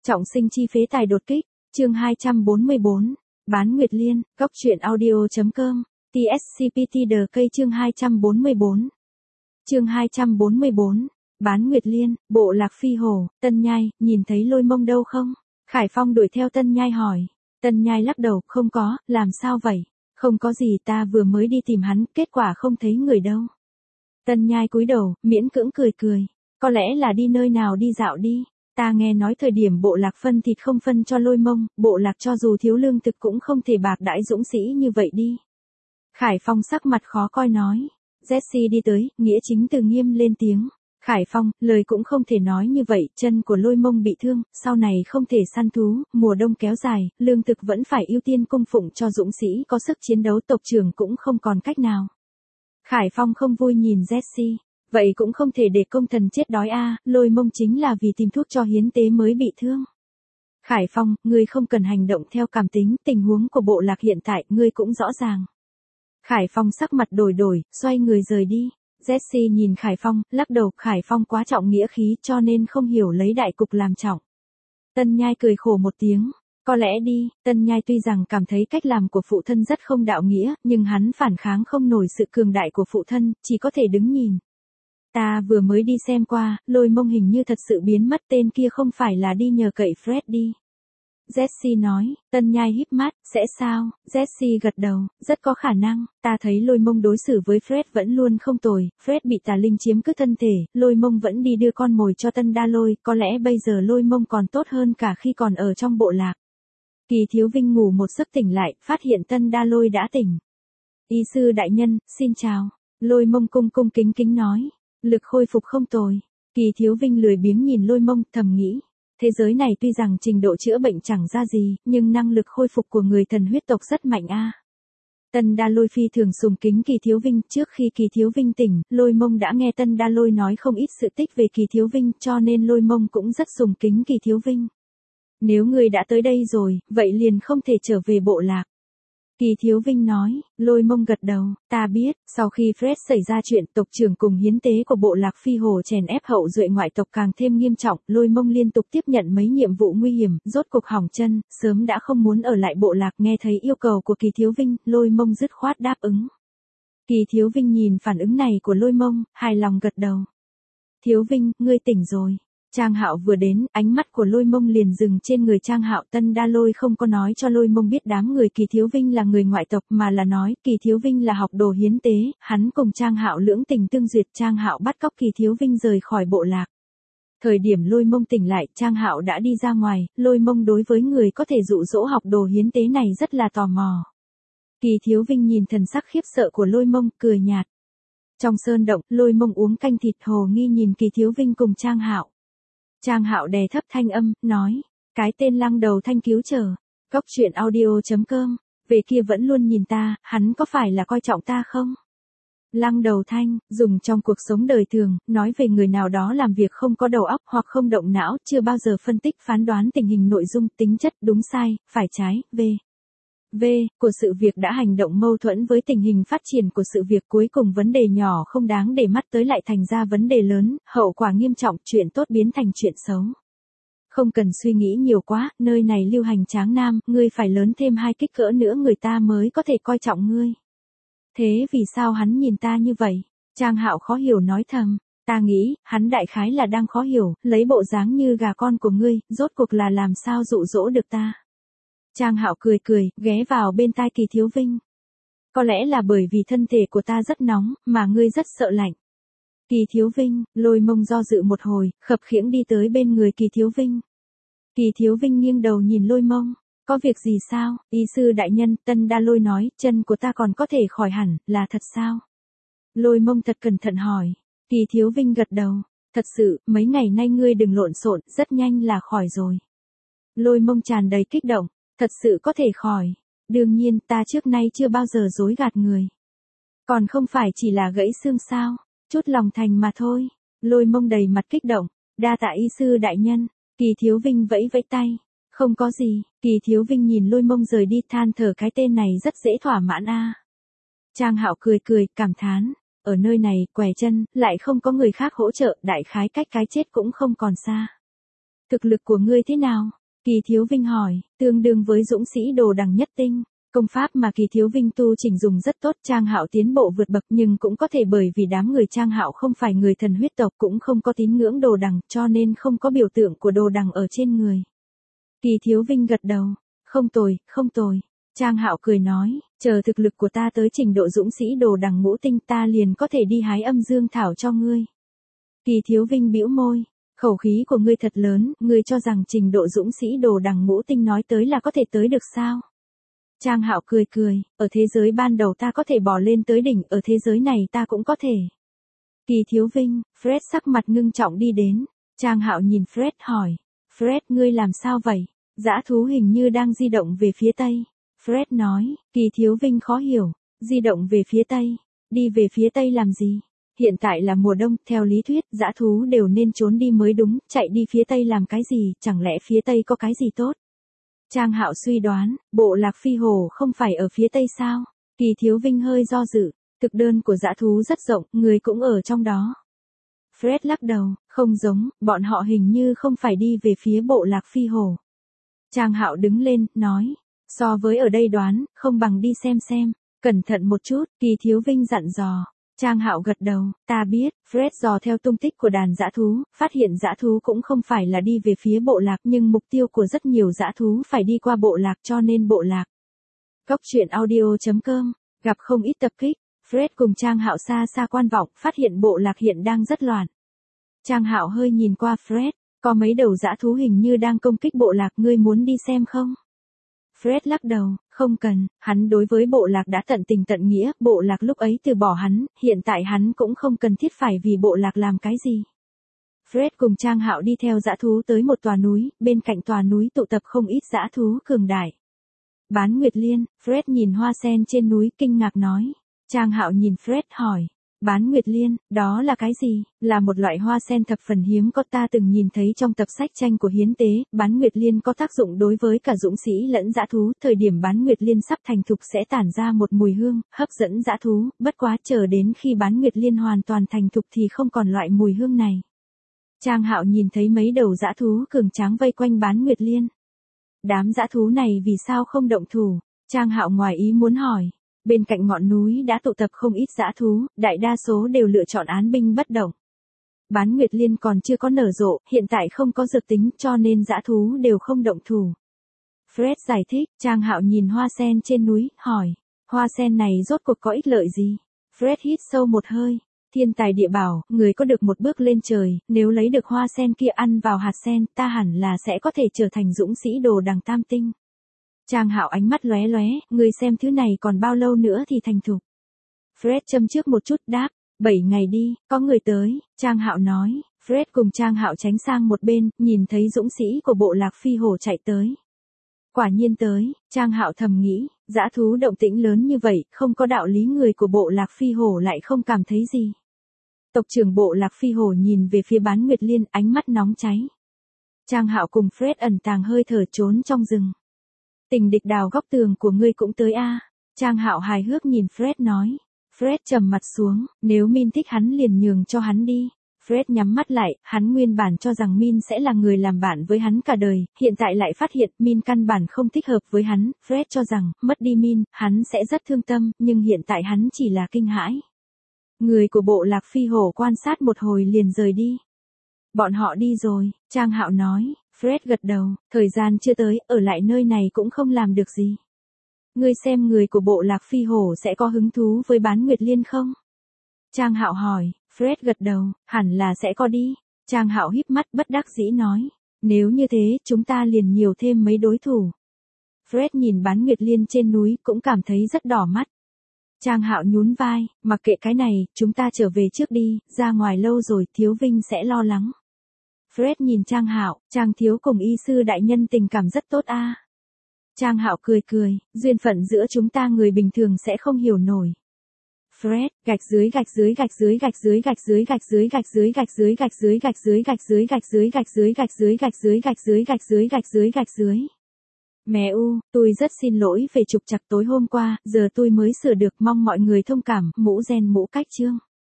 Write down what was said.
Trọng sinh chi phế tài đột kích, chương 244, bán Nguyệt Liên, góc truyện audio.com, TSCPT The cây chương 244. Chương 244, bán Nguyệt Liên, bộ lạc Phi Hồ, Tân Nhai, nhìn thấy Lôi Mông đâu không? Khải Phong đuổi theo Tân Nhai hỏi. Tân Nhai lắc đầu, không có, làm sao vậy? Không có gì, ta vừa mới đi tìm hắn, kết quả không thấy người đâu. Tân Nhai cúi đầu, miễn cưỡng cười cười. Có lẽ là đi nơi nào đi dạo đi. Ta nghe nói thời điểm bộ lạc phân thịt không phân cho Lôi Mông, bộ lạc cho dù thiếu lương thực cũng không thể bạc đãi dũng sĩ như vậy đi. Khải Phong sắc mặt khó coi nói. Jessie đi tới, nghĩa chính từ nghiêm lên tiếng. Khải Phong, lời cũng không thể nói như vậy, chân của Lôi Mông bị thương, sau này không thể săn thú, mùa đông kéo dài, lương thực vẫn phải ưu tiên cung phụng cho dũng sĩ có sức chiến đấu, tộc trưởng cũng không còn cách nào. Khải Phong không vui nhìn Jessie. Vậy cũng không thể để công thần chết đói a, Lôi Mông chính là vì tìm thuốc cho hiến tế mới bị thương. Khải Phong, ngươi không cần hành động theo cảm tính, tình huống của bộ lạc hiện tại, ngươi cũng rõ ràng. Khải Phong sắc mặt đổi, xoay người rời đi. Jessie nhìn Khải Phong, lắc đầu, Khải Phong quá trọng nghĩa khí cho nên không hiểu lấy đại cục làm trọng. Tân Nhai cười khổ một tiếng. Có lẽ đi, Tân Nhai tuy rằng cảm thấy cách làm của phụ thân rất không đạo nghĩa, nhưng hắn phản kháng không nổi sự cường đại của phụ thân, chỉ có thể đứng nhìn. Ta vừa mới đi xem qua, Lôi Mông hình như thật sự biến mất, tên kia không phải là đi nhờ cậy Fred đi. Jessie nói. Tân Nhai híp mắt, sẽ sao? Jessie gật đầu, rất có khả năng, ta thấy Lôi Mông đối xử với Fred vẫn luôn không tồi, Fred bị tà linh chiếm cứ thân thể, Lôi Mông vẫn đi đưa con mồi cho Tân Đa Lôi, có lẽ bây giờ Lôi Mông còn tốt hơn cả khi còn ở trong bộ lạc. Kỳ Thiếu Vinh ngủ một giấc tỉnh lại, phát hiện Tân Đa Lôi đã tỉnh. Y sư đại nhân, xin chào. Lôi Mông cung kính nói. Lực khôi phục không tồi. Kỳ Thiếu Vinh lười biếng nhìn Lôi Mông, thầm nghĩ. Thế giới này tuy rằng trình độ chữa bệnh chẳng ra gì, nhưng năng lực khôi phục của người thần huyết tộc rất mạnh a. Tân Đa Lôi phi thường sùng kính Kỳ Thiếu Vinh, trước khi Kỳ Thiếu Vinh tỉnh, Lôi Mông đã nghe Tân Đa Lôi nói không ít sự tích về Kỳ Thiếu Vinh, cho nên Lôi Mông cũng rất sùng kính Kỳ Thiếu Vinh. Nếu người đã tới đây rồi, vậy liền không thể trở về bộ lạc. Kỳ Thiếu Vinh nói. Lôi Mông gật đầu, ta biết, sau khi Fred xảy ra chuyện tộc trưởng cùng hiến tế của bộ lạc Phi Hồ chèn ép hậu duệ ngoại tộc càng thêm nghiêm trọng, Lôi Mông liên tục tiếp nhận mấy nhiệm vụ nguy hiểm, rốt cục hỏng chân, sớm đã không muốn ở lại bộ lạc, nghe thấy yêu cầu của Kỳ Thiếu Vinh, Lôi Mông dứt khoát đáp ứng. Kỳ Thiếu Vinh nhìn phản ứng này của Lôi Mông, hài lòng gật đầu. Thiếu Vinh, ngươi tỉnh rồi. Trang Hạo vừa đến, ánh mắt của Lôi Mông liền dừng trên người Trang Hạo. Tân Đa Lôi không có nói cho Lôi Mông biết đám người Kỳ Thiếu Vinh là người ngoại tộc, mà là nói Kỳ Thiếu Vinh là học đồ hiến tế, hắn cùng Trang Hạo lưỡng tình tương duyệt, Trang Hạo bắt cóc Kỳ Thiếu Vinh rời khỏi bộ lạc. Thời điểm Lôi Mông tỉnh lại, Trang Hạo đã đi ra ngoài, Lôi Mông đối với người có thể dụ dỗ học đồ hiến tế này rất là tò mò. Kỳ Thiếu Vinh nhìn thần sắc khiếp sợ của Lôi Mông, cười nhạt. Trong sơn động, Lôi Mông uống canh thịt, hồ nghi nhìn Kỳ Thiếu Vinh cùng Trang Hạo. Trang Hạo đè thấp thanh âm, nói, cái tên Lăng Đầu Thanh cứu trở. Góc truyện audio.com, về kia vẫn luôn nhìn ta, hắn có phải là coi trọng ta không? Lăng Đầu Thanh, dùng trong cuộc sống đời thường, nói về người nào đó làm việc không có đầu óc hoặc không động não, chưa bao giờ phân tích phán đoán tình hình nội dung, tính chất, đúng sai, phải trái, của sự việc đã hành động mâu thuẫn với tình hình phát triển của sự việc, cuối cùng vấn đề nhỏ không đáng để mắt tới lại thành ra vấn đề lớn, hậu quả nghiêm trọng, chuyện tốt biến thành chuyện xấu. Không cần suy nghĩ nhiều quá, nơi này lưu hành tráng nam, ngươi phải lớn thêm 2 kích cỡ nữa người ta mới có thể coi trọng ngươi. Thế vì sao hắn nhìn ta như vậy? Trang Hạo khó hiểu nói thầm, ta nghĩ, hắn đại khái là đang khó hiểu, lấy bộ dáng như gà con của ngươi, rốt cuộc là làm sao dụ dỗ được ta. Trang Hạo cười, ghé vào bên tai Kỳ Thiếu Vinh. Có lẽ là bởi vì thân thể của ta rất nóng, mà ngươi rất sợ lạnh. Kỳ Thiếu Vinh, Lôi Mông do dự một hồi, khập khiễng đi tới bên người Kỳ Thiếu Vinh. Kỳ Thiếu Vinh nghiêng đầu nhìn Lôi Mông. Có việc gì sao? Y sư đại nhân, Tân Đa Lôi nói, chân của ta còn có thể khỏi hẳn, là thật sao? Lôi Mông thật cẩn thận hỏi. Kỳ Thiếu Vinh gật đầu. Thật sự, mấy ngày nay ngươi đừng lộn xộn, rất nhanh là khỏi rồi. Lôi Mông tràn đầy kích động. Thật sự có thể khỏi. Đương nhiên, ta trước nay chưa bao giờ dối gạt người. Còn không phải chỉ là gãy xương sao, chút lòng thành mà thôi. Lôi Mông đầy mặt kích động. Đa tạ y sư đại nhân. Kỳ Thiếu Vinh vẫy tay. Không có gì. Kỳ Thiếu Vinh nhìn Lôi Mông rời đi, than thở, cái tên này rất dễ thỏa mãn a. Trang Hạo cười, cảm thán. Ở nơi này, quẻ chân, lại không có người khác hỗ trợ, đại khái cách cái chết cũng không còn xa. Thực lực của ngươi thế nào? Kỳ Thiếu Vinh hỏi, tương đương với dũng sĩ đồ đằng nhất tinh. Công pháp mà Kỳ Thiếu Vinh tu chỉnh dùng rất tốt, Trang Hạo tiến bộ vượt bậc, nhưng cũng có thể bởi vì đám người Trang Hạo không phải người thần huyết tộc, cũng không có tín ngưỡng đồ đằng, cho nên không có biểu tượng của đồ đằng ở trên người. Kỳ Thiếu Vinh gật đầu, không tồi, không tồi. Trang Hạo cười nói, chờ thực lực của ta tới trình độ dũng sĩ đồ đằng ngũ tinh, ta liền có thể đi hái âm dương thảo cho ngươi. Kỳ Thiếu Vinh bĩu môi, khẩu khí của ngươi thật lớn, ngươi cho rằng trình độ dũng sĩ đồ đằng ngũ tinh nói tới là có thể tới được sao? Trang Hạo cười cười, ở thế giới ban đầu ta có thể bò lên tới đỉnh, ở thế giới này ta cũng có thể. Kỳ Thiếu Vinh, Fred sắc mặt ngưng trọng đi đến. Trang Hạo nhìn Fred hỏi, Fred ngươi làm sao vậy? Dã thú hình như đang di động về phía tây. Fred nói, Kỳ Thiếu Vinh khó hiểu, di động về phía tây, đi về phía tây làm gì? Hiện tại là mùa đông, theo lý thuyết, dã thú đều nên trốn đi mới đúng, chạy đi phía tây làm cái gì, chẳng lẽ phía tây có cái gì tốt? Trang Hạo suy đoán, bộ lạc phi hổ không phải ở phía tây sao? Kỳ Thiếu Vinh hơi do dự, thực đơn của dã thú rất rộng, người cũng ở trong đó. Fred lắc đầu, không giống, bọn họ hình như không phải đi về phía bộ lạc phi hổ. Trang Hạo đứng lên, nói, so với ở đây đoán, không bằng đi xem, cẩn thận một chút, Kỳ Thiếu Vinh dặn dò. Trang Hạo gật đầu, ta biết. Fred dò theo tung tích của đàn dã thú, phát hiện dã thú cũng không phải là đi về phía bộ lạc, nhưng mục tiêu của rất nhiều dã thú phải đi qua bộ lạc, cho nên bộ lạc. Cốc truyện audio.com, gặp không ít tập kích. Fred cùng Trang Hạo xa xa quan vọng, phát hiện bộ lạc hiện đang rất loạn. Trang Hạo hơi nhìn qua Fred, có mấy đầu dã thú hình như đang công kích bộ lạc, ngươi muốn đi xem không? Fred lắc đầu, không cần, hắn đối với bộ lạc đã tận tình tận nghĩa, bộ lạc lúc ấy từ bỏ hắn, hiện tại hắn cũng không cần thiết phải vì bộ lạc làm cái gì. Fred cùng Trang Hạo đi theo dã thú tới một tòa núi, bên cạnh tòa núi tụ tập không ít dã thú cường đại. Bán Nguyệt Liên, Fred nhìn hoa sen trên núi kinh ngạc nói. Trang Hạo nhìn Fred hỏi. Bán Nguyệt Liên, đó là cái gì? Là một loại hoa sen thập phần hiếm có, ta từng nhìn thấy trong tập sách tranh của hiến tế. Bán Nguyệt Liên có tác dụng đối với cả dũng sĩ lẫn dã thú. Thời điểm Bán Nguyệt Liên sắp thành thục sẽ tản ra một mùi hương, hấp dẫn dã thú. Bất quá chờ đến khi Bán Nguyệt Liên hoàn toàn thành thục thì không còn loại mùi hương này. Trang Hạo nhìn thấy mấy đầu dã thú cường tráng vây quanh Bán Nguyệt Liên. Đám dã thú này vì sao không động thủ? Trang Hạo ngoài ý muốn hỏi. Bên cạnh ngọn núi đã tụ tập không ít dã thú, đại đa số đều lựa chọn án binh bất động. Bán Nguyệt Liên còn chưa có nở rộ, hiện tại không có dược tính, cho nên dã thú đều không động thủ. Fred giải thích. Trang Hạo nhìn hoa sen trên núi, hỏi, hoa sen này rốt cuộc có ích lợi gì? Fred hít sâu một hơi. Thiên tài địa bảo, người có được một bước lên trời, nếu lấy được hoa sen kia ăn vào hạt sen, ta hẳn là sẽ có thể trở thành dũng sĩ đồ đằng tam tinh. Trang Hạo ánh mắt lóe lóe, người xem thứ này còn bao lâu nữa thì thành thục. Fred châm trước một chút đáp, 7 ngày đi, có người tới, Trang Hạo nói. Fred cùng Trang Hạo tránh sang một bên, nhìn thấy dũng sĩ của bộ lạc phi hổ chạy tới. Quả nhiên tới, Trang Hạo thầm nghĩ, dã thú động tĩnh lớn như vậy, không có đạo lý người của bộ lạc phi hổ lại không cảm thấy gì. Tộc trưởng bộ lạc phi hổ nhìn về phía Bán Nguyệt Liên, ánh mắt nóng cháy. Trang Hạo cùng Fred ẩn tàng hơi thở trốn trong rừng. Tình địch đào góc tường của ngươi cũng tới a. Trang Hạo hài hước nhìn Fred nói. Fred trầm mặt xuống, nếu Min thích hắn liền nhường cho hắn đi. Fred nhắm mắt lại, hắn nguyên bản cho rằng Min sẽ là người làm bạn với hắn cả đời, hiện tại lại phát hiện Min căn bản không thích hợp với hắn. Fred cho rằng, mất đi Min, hắn sẽ rất thương tâm, nhưng hiện tại hắn chỉ là kinh hãi. Người của bộ lạc phi hổ quan sát một hồi liền rời đi. Bọn họ đi rồi, Trang Hạo nói. Fred gật đầu, thời gian chưa tới, ở lại nơi này cũng không làm được gì. Ngươi xem người của bộ lạc phi hổ sẽ có hứng thú với Bán Nguyệt Liên không? Trang Hạo hỏi. Fred gật đầu, hẳn là sẽ có đi. Trang Hạo híp mắt bất đắc dĩ nói. Nếu như thế, chúng ta liền nhiều thêm mấy đối thủ. Fred nhìn Bán Nguyệt Liên trên núi cũng cảm thấy rất đỏ mắt. Trang Hạo nhún vai, mặc kệ cái này, chúng ta trở về trước đi, ra ngoài lâu rồi Thiếu Vinh sẽ lo lắng. Fred nhìn Trang Hạo, Trang thiếu cùng y sư đại nhân tình cảm rất tốt a. Trang Hạo cười cười, duyên phận giữa chúng ta người bình thường sẽ không hiểu nổi. Fred, gạch dưới gạch dưới gạch dưới gạch dưới gạch dưới gạch dưới gạch dưới gạch dưới gạch dưới gạch dưới gạch dưới gạch dưới gạch dưới gạch dưới gạch dưới gạch dưới gạch dưới gạch dưới gạch dưới. Mẹ u, tôi rất xin lỗi về trục trặc tối hôm qua, giờ tôi mới sửa được, mong mọi người thông cảm. Mũ gen mũ cách chương.